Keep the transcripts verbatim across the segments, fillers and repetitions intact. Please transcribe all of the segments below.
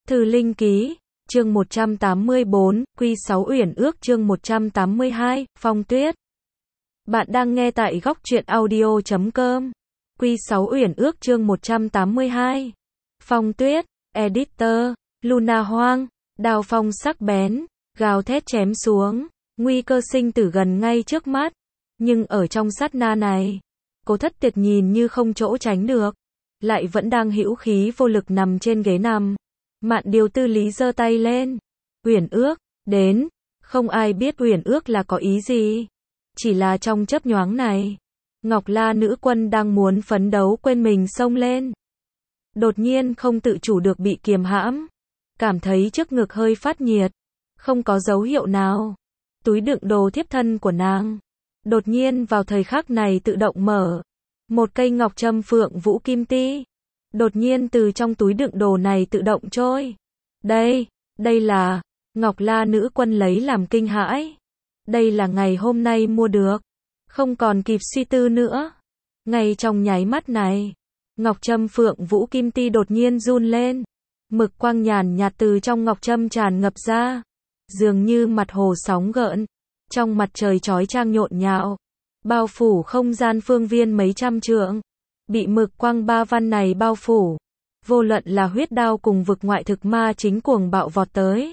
Thư Linh Ký, chương một trăm tám mươi bốn, Quy sáu Uyển Ước chương một trăm tám mươi hai, Phong Tuyết. Bạn đang nghe tại góc truyện audio chấm com. Quy sáu Uyển Ước chương một trăm tám mươi hai. Phong Tuyết, Editor, Luna Hoang, đao phong sắc bén, gào thét chém xuống, nguy cơ sinh tử gần ngay trước mắt. Nhưng ở trong sát na này, Cố Thất Tiệt nhìn như không chỗ tránh được, lại vẫn đang hữu khí vô lực nằm trên ghế nằm. Mạn Điều Tư Lý giơ tay lên. Uyển Ước, đến. Không ai biết Uyển Ước là có ý gì. Chỉ là trong chớp nhoáng này, Ngọc La nữ quân đang muốn phấn đấu quên mình xông lên. Đột nhiên không tự chủ được bị kiềm hãm. Cảm thấy trước ngực hơi phát nhiệt. Không có dấu hiệu nào. Túi đựng đồ thiếp thân của nàng. Đột nhiên vào thời khắc này tự động mở. Một cây ngọc trâm phượng vũ kim ti. Đột nhiên từ trong túi đựng đồ này tự động trôi. Đây, đây là, Ngọc La nữ quân lấy làm kinh hãi. Đây là ngày hôm nay mua được. Không còn kịp suy tư nữa. Ngay trong nháy mắt này, ngọc trâm phượng vũ kim ti đột nhiên run lên. Mực quang nhàn nhạt từ trong ngọc trâm tràn ngập ra. Dường như mặt hồ sóng gợn. Trong mặt trời chói chang nhộn nhạo. Bao phủ không gian phương viên mấy trăm trượng. Bị mực quang ba văn này bao phủ. Vô luận là huyết đao cùng vực ngoại thực ma chính cuồng bạo vọt tới.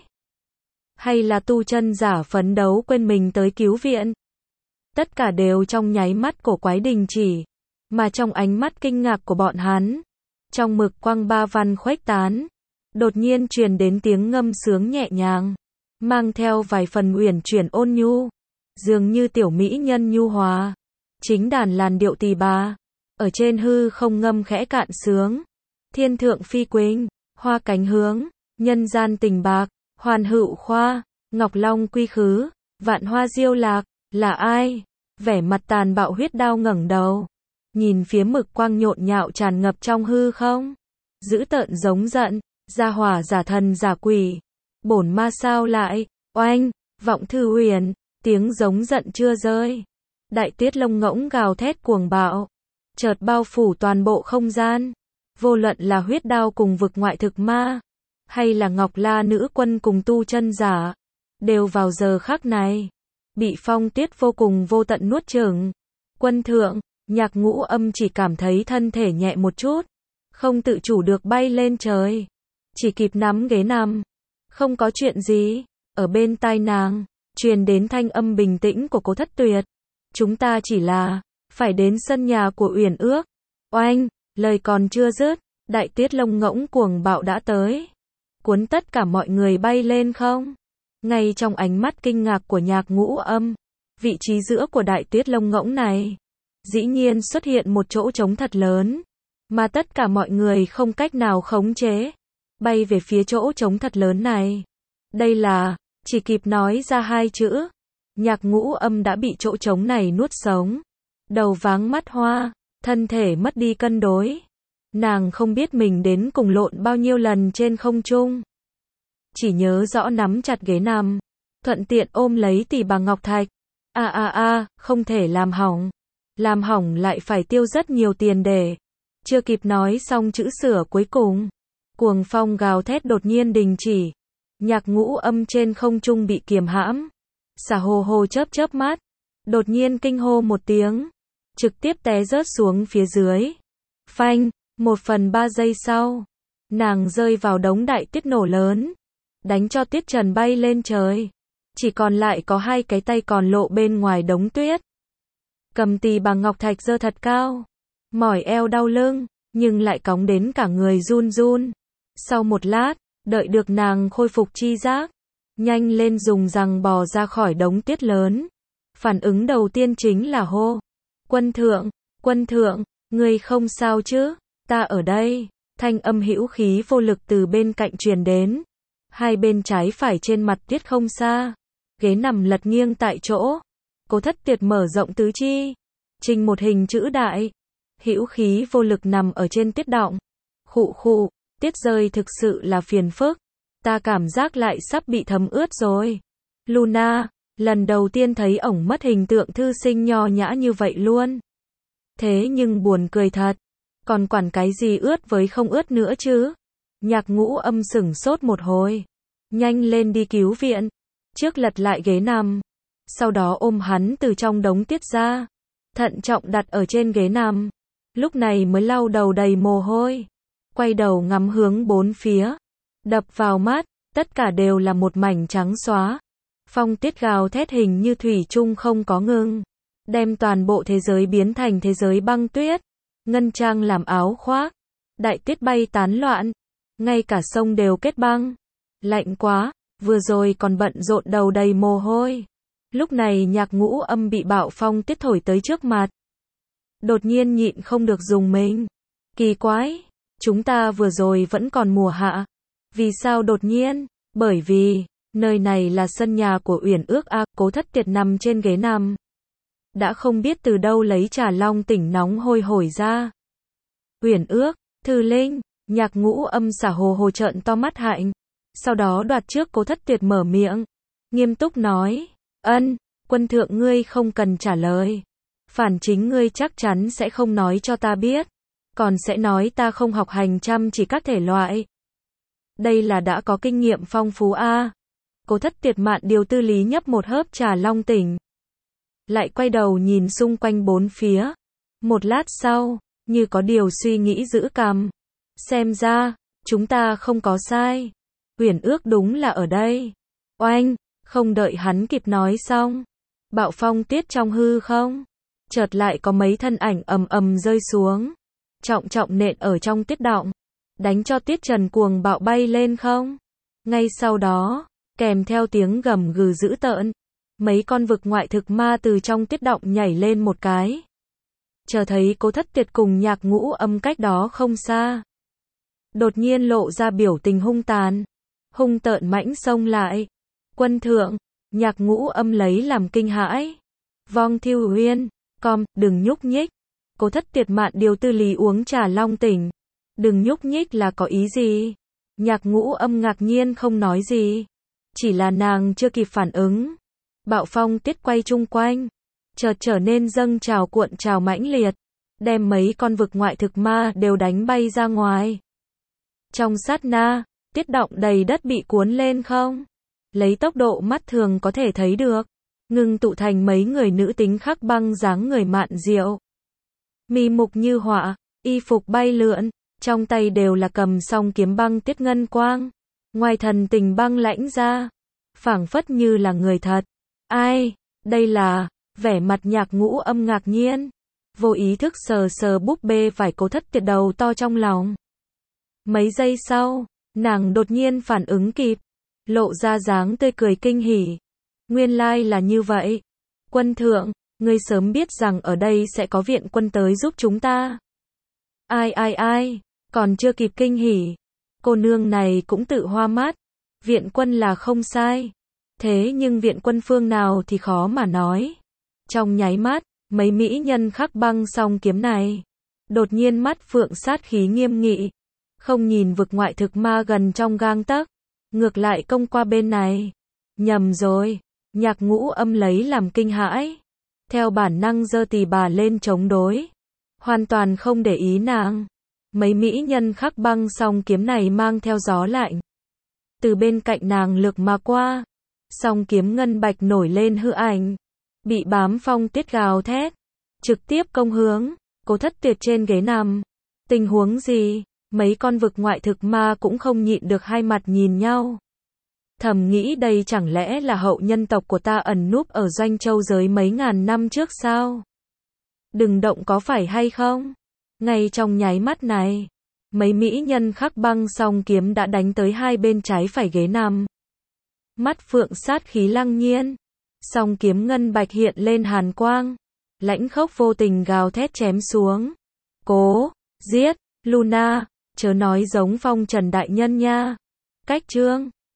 Hay là tu chân giả phấn đấu quên mình tới cứu viện. Tất cả đều trong nháy mắt cổ quái đình chỉ. Mà trong ánh mắt kinh ngạc của bọn hắn. Trong mực quang ba văn khuếch tán. Đột nhiên truyền đến tiếng ngâm sướng nhẹ nhàng. Mang theo vài phần uyển chuyển ôn nhu. Dường như tiểu mỹ nhân nhu hòa. Chính đàn làn điệu tỳ bà. Ở trên hư không ngâm khẽ cạn sướng. Thiên thượng phi quỳnh, hoa cánh hướng, nhân gian tình bạc, hoàn hữu khoa, ngọc long quy khứ, vạn hoa diêu lạc, là ai? Vẻ mặt tàn bạo huyết đao ngẩng đầu. Nhìn phía mực quang nhộn nhạo tràn ngập trong hư không. Dữ tợn giống giận, gia hỏa giả thần giả quỷ. Bổn ma sao lại, oanh, vọng thư huyền, tiếng giống giận chưa rơi. Đại tiết lông ngỗng gào thét cuồng bạo. Chợt bao phủ toàn bộ không gian. Vô luận là huyết đao cùng vực ngoại thực ma, hay là Ngọc La nữ quân cùng tu chân giả, đều vào giờ khắc này, bị Phong Tuyết vô cùng vô tận nuốt chửng. Quân thượng, Nhạc Ngũ Âm chỉ cảm thấy thân thể nhẹ một chút, không tự chủ được bay lên trời, chỉ kịp nắm ghế nằm. Không có chuyện gì, ở bên tai nàng, truyền đến thanh âm bình tĩnh của Cố Thất Tuyệt. Chúng ta chỉ là phải đến sân nhà của Uyển Ước. Oanh, lời còn chưa dứt, đại tiết lông ngỗng cuồng bạo đã tới. Cuốn tất cả mọi người bay lên không. Ngay trong ánh mắt kinh ngạc của Nhạc Ngũ Âm, vị trí giữa của đại tiết lông ngỗng này, dĩ nhiên xuất hiện một chỗ trống thật lớn. Mà tất cả mọi người không cách nào khống chế. Bay về phía chỗ trống thật lớn này. Đây là, chỉ kịp nói ra hai chữ. Nhạc Ngũ Âm đã bị chỗ trống này nuốt sống. Đầu váng mắt hoa, thân thể mất đi cân đối. Nàng không biết mình đến cùng lộn bao nhiêu lần trên không trung. Chỉ nhớ rõ nắm chặt ghế nằm, thuận tiện ôm lấy tỷ bà ngọc thạch. A a a, không thể làm hỏng. Làm hỏng lại phải tiêu rất nhiều tiền để. Chưa kịp nói xong chữ sửa cuối cùng. Cuồng phong gào thét đột nhiên đình chỉ. Nhạc Ngũ Âm trên không trung bị kiềm hãm. Xả hồ hồ chớp chớp mắt. Đột nhiên kinh hô một tiếng. Trực tiếp té rớt xuống phía dưới. Phanh, một phần ba giây sau. Nàng rơi vào đống đại tuyết nổ lớn. Đánh cho tuyết trần bay lên trời. Chỉ còn lại có hai cái tay còn lộ bên ngoài đống tuyết. Cầm tỳ bà ngọc thạch giơ thật cao. Mỏi eo đau lưng, nhưng lại cóng đến cả người run run. Sau một lát, đợi được nàng khôi phục chi giác. Nhanh lên dùng rằng bò ra khỏi đống tuyết lớn. Phản ứng đầu tiên chính là hô. Quân thượng, quân thượng, ngươi không sao chứ, ta ở đây. Thanh âm hữu khí vô lực từ bên cạnh truyền đến. Hai bên trái phải trên mặt tuyết không xa. Ghế nằm lật nghiêng tại chỗ. Cố Thất Tiệt mở rộng tứ chi. Trình một hình chữ đại. Hữu khí vô lực nằm ở trên tuyết đọng. Khụ khụ, tuyết rơi thực sự là phiền phức. Ta cảm giác lại sắp bị thấm ướt rồi. Luna, lần đầu tiên thấy ổng mất hình tượng thư sinh nho nhã như vậy luôn. Thế nhưng buồn cười thật. Còn quản cái gì ướt với không ướt nữa chứ. Nhạc Ngũ Âm sửng sốt một hồi. Nhanh lên đi cứu viện. Trước lật lại ghế nằm. Sau đó ôm hắn từ trong đống tiết ra. Thận trọng đặt ở trên ghế nằm. Lúc này mới lau đầu đầy mồ hôi. Quay đầu ngắm hướng bốn phía. Đập vào mắt, tất cả đều là một mảnh trắng xóa. Phong tiết gào thét hình như thủy chung không có ngừng. Đem toàn bộ thế giới biến thành thế giới băng tuyết. Ngân trang làm áo khoác. Đại tiết bay tán loạn. Ngay cả sông đều kết băng. Lạnh quá, vừa rồi còn bận rộn đầu đầy mồ hôi. Lúc này Nhạc Ngũ Âm bị bạo phong tiết thổi tới trước mặt. Đột nhiên nhịn không được dùng mình. Kỳ quái, chúng ta vừa rồi vẫn còn mùa hạ. Vì sao đột nhiên? Bởi vì, nơi này là sân nhà của Uyển Ước a. Cố Thất Tiệt nằm trên ghế nằm. Đã không biết từ đâu lấy trà long tỉnh nóng hôi hổi ra. Uyển Ước, Thư Linh, Nhạc Ngũ Âm xả hồ hồ trợn to mắt hạnh. Sau đó đoạt trước Cố Thất Tiệt mở miệng. Nghiêm túc nói, ân, quân thượng ngươi không cần trả lời. Phản chính ngươi chắc chắn sẽ không nói cho ta biết. Còn sẽ nói ta không học hành chăm chỉ các thể loại. Đây là đã có kinh nghiệm phong phú a. Cố Thất Tiệt mạn điều tư lý nhấp một hớp trà long tỉnh. Lại quay đầu nhìn xung quanh bốn phía. Một lát sau, như có điều suy nghĩ giữ cằm. Xem ra, chúng ta không có sai. Uyển Ước đúng là ở đây. Oanh, không đợi hắn kịp nói xong. Bạo phong tiết trong hư không. Chợt lại có mấy thân ảnh ầm ầm rơi xuống. Trọng trọng nện ở trong tiết động. Đánh cho tiết trần cuồng bạo bay lên không. Ngay sau đó, kèm theo tiếng gầm gừ dữ tợn. Mấy con vực ngoại thực ma từ trong tiết động nhảy lên một cái. Chờ thấy Cố Thất Tiệt cùng Nhạc Ngũ Âm cách đó không xa. Đột nhiên lộ ra biểu tình hung tàn. Hung tợn mãnh xông lại. Quân thượng, Nhạc Ngũ Âm lấy làm kinh hãi. Vong Thiêu Uyên, com, đừng nhúc nhích. Cố Thất Tiệt mạn điều tư lý uống trà long tỉnh. Đừng nhúc nhích là có ý gì? Nhạc Ngũ Âm ngạc nhiên không nói gì. Chỉ là nàng chưa kịp phản ứng. Bạo phong tiết quay chung quanh. Chợt trở nên dâng trào cuộn trào mãnh liệt. Đem mấy con vực ngoại thực ma đều đánh bay ra ngoài. Trong sát na, tiết động đầy đất bị cuốn lên không. Lấy tốc độ mắt thường có thể thấy được. Ngưng tụ thành mấy người nữ tính khắc băng dáng người mạn diệu. Mi mục như họa, y phục bay lượn. Trong tay đều là cầm song kiếm băng tiết ngân quang. Ngoài thần tình băng lãnh ra. Phảng phất như là người thật. Ai? Đây là... Vẻ mặt Nhạc Ngũ Âm ngạc nhiên. Vô ý thức sờ sờ búp bê vải Cố Thất Tiệt đầu to trong lòng. Mấy giây sau, nàng đột nhiên phản ứng kịp. Lộ ra dáng tươi cười kinh hỉ. Nguyên lai là như vậy. Quân thượng, ngươi sớm biết rằng ở đây sẽ có viện quân tới giúp chúng ta. Ai ai ai, còn chưa kịp kinh hỉ. Cô nương này cũng tự hoa mắt. Viện quân là không sai. Thế nhưng viện quân phương nào thì khó mà nói. Trong nháy mắt, mấy mỹ nhân khắc băng song kiếm này. Đột nhiên mắt phượng sát khí nghiêm nghị. Không nhìn vực ngoại thực ma gần trong gang tấc. Ngược lại công qua bên này. Nhầm rồi. Nhạc Ngũ Âm lấy làm kinh hãi. Theo bản năng giơ tỳ bà lên chống đối. Hoàn toàn không để ý nàng. Mấy mỹ nhân khắc băng song kiếm này mang theo gió lạnh. Từ bên cạnh nàng lược mà qua. Song kiếm ngân bạch nổi lên hư ảnh. Bị bám phong tiết gào thét. Trực tiếp công hướng. Cố Thất Tiệt trên ghế nằm. Tình huống gì? Mấy con vực ngoại thực ma cũng không nhịn được hai mặt nhìn nhau. Thầm nghĩ đây chẳng lẽ là hậu nhân tộc của ta ẩn núp ở Doanh Châu giới mấy ngàn năm trước sao? Đừng động có phải hay không? Ngay trong nháy mắt này, mấy mỹ nhân khắc băng song kiếm đã đánh tới hai bên trái phải ghế nằm. Mắt phượng sát khí lăng nhiên. Song kiếm ngân bạch hiện lên hàn quang. Lãnh khốc vô tình gào thét chém xuống. Cố, giết, Luna, chớ nói giống phong trần đại nhân nha. Cách chương